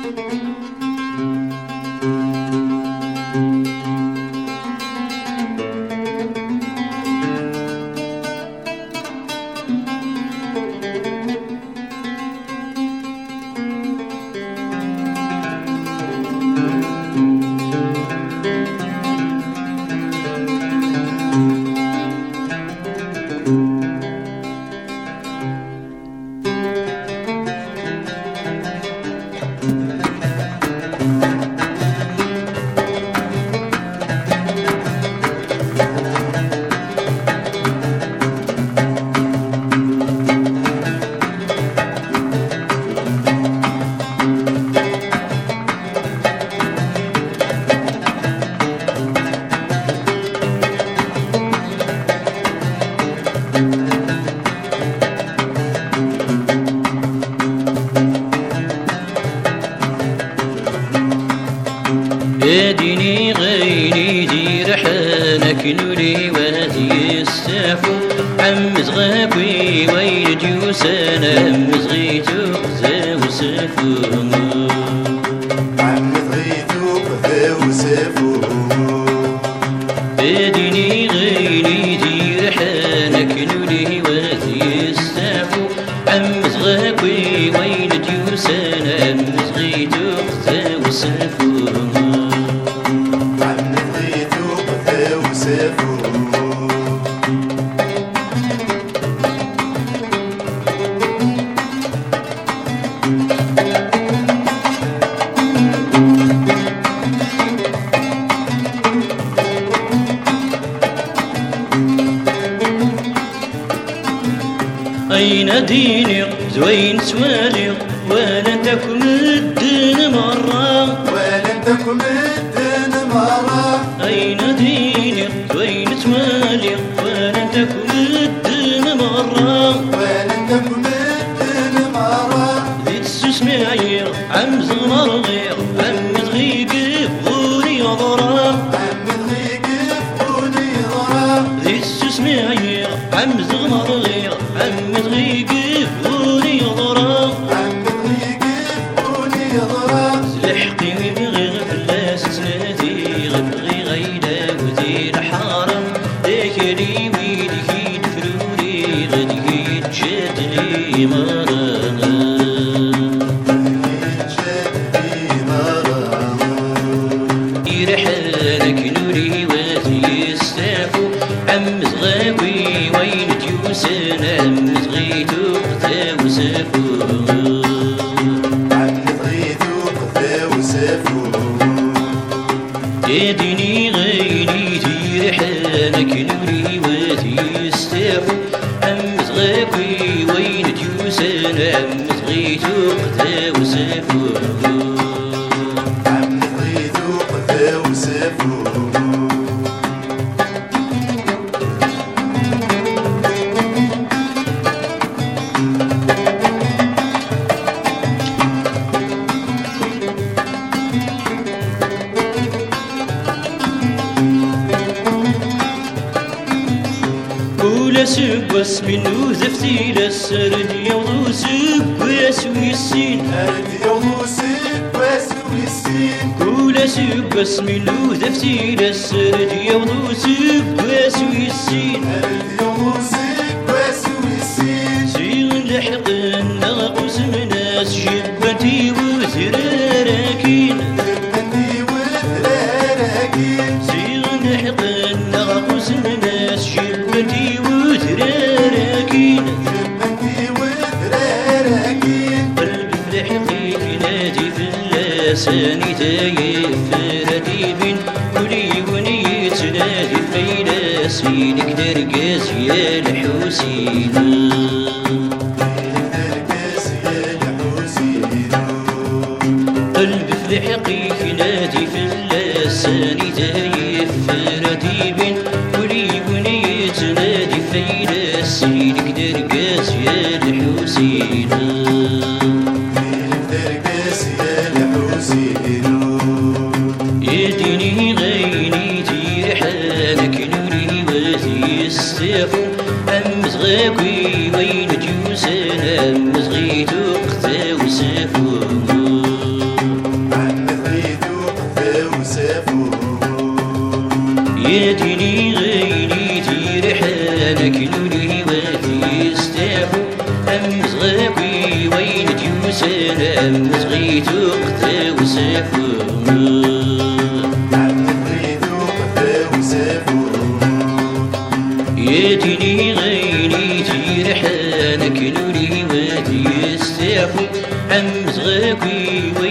ديني غيني دي رحانك نولي وهذه السافو عم زغابي ويل جوسان عم زغيتو خذا وسافو عم زغيتو خذا وسافو ديني غيني دي رحانك نولي وهذه السافو عم زغابي ويل جوسان عم زغيتو خذا وسافو أين ديني زوين سوالي ولا تكن الدين مرة ولا تكن الدين مرة أين ديني زوين سوالي ولا تكن الدين مرة ولا تكن الدين مرة ذي تسمعي عم زغمر غير عم تغيق بغوني ضرام عم تغيق بغوني ضرام ذي تسمعي عم زغمر غير عم تغيق بغوني ضرام عم تغيق بغوني ضرام زلحقي ويبغي غفلاس سنادي غبغي غيدا وذي الحرم ذاكري ويدي تفروري غدي تجادلي مرام يرحالك نوري وذي السافو عم زغاوي وين تيوسان عم زغيتو خذا وسافو عم زغيتو خذا وسافو ديني غيني دي رحالك نوري وذي السافو عم زغاوي وين تيوسان عم زغيتو خذا وسافو عم زغيتو خذا وسافو ولا سبس منو ذفتي للسرد يوضو سبس ويسين هرد يوضو سبس ويسين ولا سبس منو ذفتي للسرد يوضو سبس ويسين هرد يوضو سبس ويسين سيغ لحق النغقس مناس جبتي وثراراكين جبتي وثراراكين سيغ لحق النغقس مناس جبتي وثراراكين جبتي وثراراكين قلب لحقيك نادي في اللساني تايف رديب كلي ونيت نادي فينا سينك درقاز يا الحسين قلب لحقيك نادي في اللساني تايف رديب كلي ونيت نادي فينا سينك درقاز يا الحسين يديني غيني دي رحالك نوري وذي السافو عم زغاكي وين جوسان عم زغيتو خذا وسافو أمزغيكي وين تيوسن أمزغيتو قتا وسافون ياتيني غيني تيرحانك نوري وادي يستعفو أمزغيكي